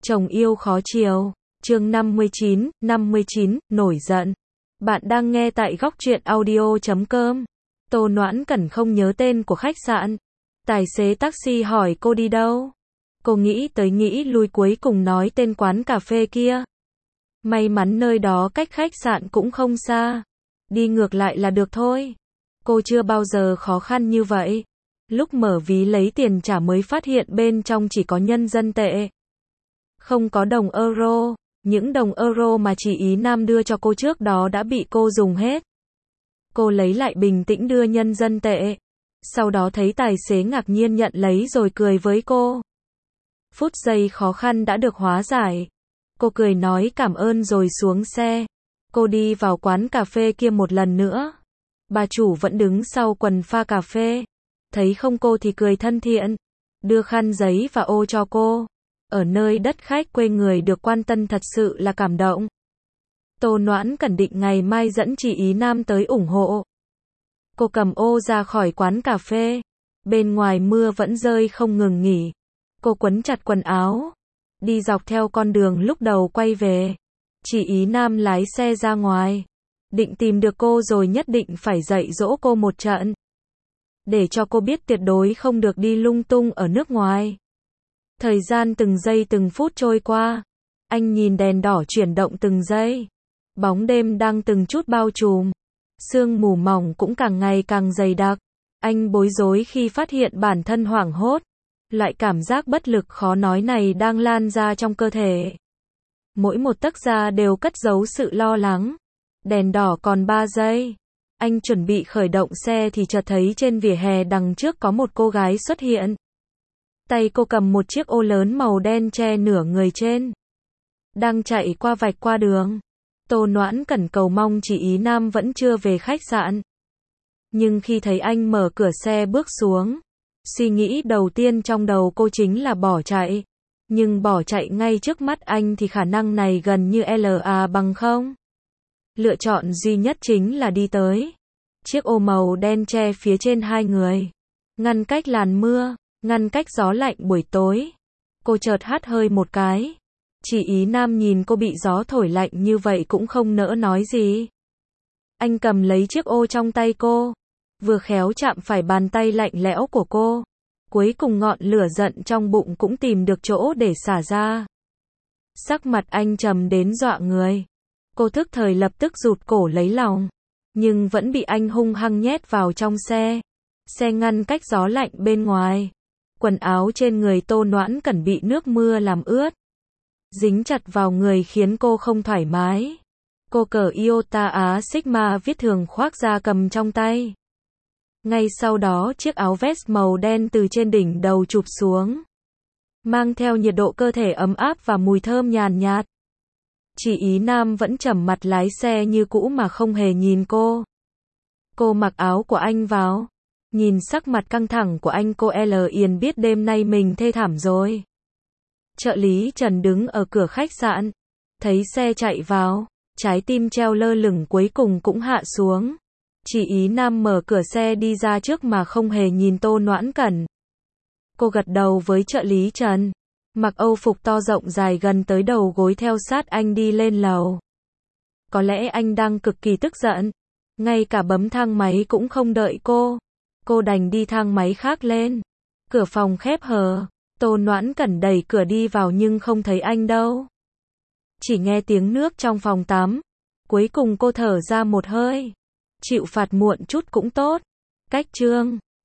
Chồng yêu khó chiều. Chương 59, nổi giận. Bạn đang nghe tại góc truyện audio.com. Tô Noãn Cẩn không nhớ tên của khách sạn. Tài xế taxi hỏi cô đi đâu. Cô nghĩ tới nghĩ lui cuối cùng nói tên quán cà phê kia. May mắn nơi đó cách khách sạn cũng không xa. Đi ngược lại là được thôi. Cô chưa bao giờ khó khăn như vậy. Lúc mở ví lấy tiền trả mới phát hiện bên trong chỉ có nhân dân tệ. Không có đồng euro. Những đồng euro mà chị Ý Nam đưa cho cô trước đó đã bị cô dùng hết. Cô lấy lại bình tĩnh đưa nhân dân tệ. Sau đó thấy tài xế ngạc nhiên nhận lấy rồi cười với cô. Phút giây khó khăn đã được hóa giải. Cô cười nói cảm ơn rồi xuống xe. Cô đi vào quán cà phê kia một lần nữa. Bà chủ vẫn đứng sau quầy pha cà phê. Thấy không cô thì cười thân thiện. Đưa khăn giấy và ô cho cô. Ở nơi đất khách quê người được quan tâm thật sự là cảm động. Tô Noãn Cẩn định ngày mai dẫn chị Ý Nam tới ủng hộ. Cô cầm ô ra khỏi quán cà phê. Bên ngoài mưa vẫn rơi không ngừng nghỉ. Cô quấn chặt quần áo. Đi dọc theo con đường lúc đầu quay về. Chị Ý Nam lái xe ra ngoài. Định tìm được cô rồi nhất định phải dạy dỗ cô một trận. Để cho cô biết tuyệt đối không được đi lung tung ở nước ngoài. Thời gian từng giây từng phút trôi qua. Anh nhìn đèn đỏ chuyển động từng giây. Bóng đêm đang từng chút bao trùm. Sương mù mỏng cũng càng ngày càng dày đặc. Anh bối rối khi phát hiện bản thân hoảng hốt. Loại cảm giác bất lực khó nói này đang lan ra trong cơ thể. Mỗi một tấc da đều cất giấu sự lo lắng. Đèn đỏ còn 3 giây. Anh chuẩn bị khởi động xe thì chợt thấy trên vỉa hè đằng trước có một cô gái xuất hiện. Tay cô cầm một chiếc ô lớn màu đen che nửa người trên. Đang chạy qua vạch qua đường. Tô Noãn Cẩn cầu mong chị Ý Nam vẫn chưa về khách sạn. Nhưng khi thấy anh mở cửa xe bước xuống, suy nghĩ đầu tiên trong đầu cô chính là bỏ chạy. Nhưng bỏ chạy ngay trước mắt anh thì khả năng này gần như LA bằng không. Lựa chọn duy nhất chính là đi tới. Chiếc ô màu đen che phía trên hai người. Ngăn cách làn mưa, ngăn cách gió lạnh buổi tối. Cô chợt hắt hơi một cái. Chị Ý Nam nhìn cô bị gió thổi lạnh như vậy cũng không nỡ nói gì. Anh cầm lấy chiếc ô trong tay cô. Vừa khéo chạm phải bàn tay lạnh lẽo của cô. Cuối cùng ngọn lửa giận trong bụng cũng tìm được chỗ để xả ra. Sắc mặt anh trầm đến dọa người. Cô thức thời lập tức rụt cổ lấy lòng. Nhưng vẫn bị anh hung hăng nhét vào trong xe. Xe ngăn cách gió lạnh bên ngoài. Quần áo trên người Tô Noãn Cẩn bị nước mưa làm ướt. Dính chặt vào người khiến cô không thoải mái. Cô cởi Iota Á Sigma viết thường khoác ra cầm trong tay. Ngay sau đó chiếc áo vest màu đen từ trên đỉnh đầu chụp xuống. Mang theo nhiệt độ cơ thể ấm áp và mùi thơm nhàn nhạt. Chị Ý Nam vẫn trầm mặt lái xe như cũ mà không hề nhìn cô. Cô mặc áo của anh vào. Nhìn sắc mặt căng thẳng của anh cô liền biết đêm nay mình thê thảm rồi. Trợ lý Trần đứng ở cửa khách sạn. Thấy xe chạy vào. Trái tim treo lơ lửng cuối cùng cũng hạ xuống. Chị Ý Nam mở cửa xe đi ra trước mà không hề nhìn Tô Noãn Cẩn. Cô gật đầu với trợ lý Trần. Mặc âu phục to rộng dài gần tới đầu gối theo sát anh đi lên lầu. Có lẽ anh đang cực kỳ tức giận. Ngay cả bấm thang máy cũng không đợi cô. Cô đành đi thang máy khác lên. Cửa phòng khép hờ. Tô Noãn Cẩn đẩy cửa đi vào nhưng không thấy anh đâu. Chỉ nghe tiếng nước trong phòng tắm. Cuối cùng cô thở ra một hơi. Chịu phạt muộn chút cũng tốt. Cách chương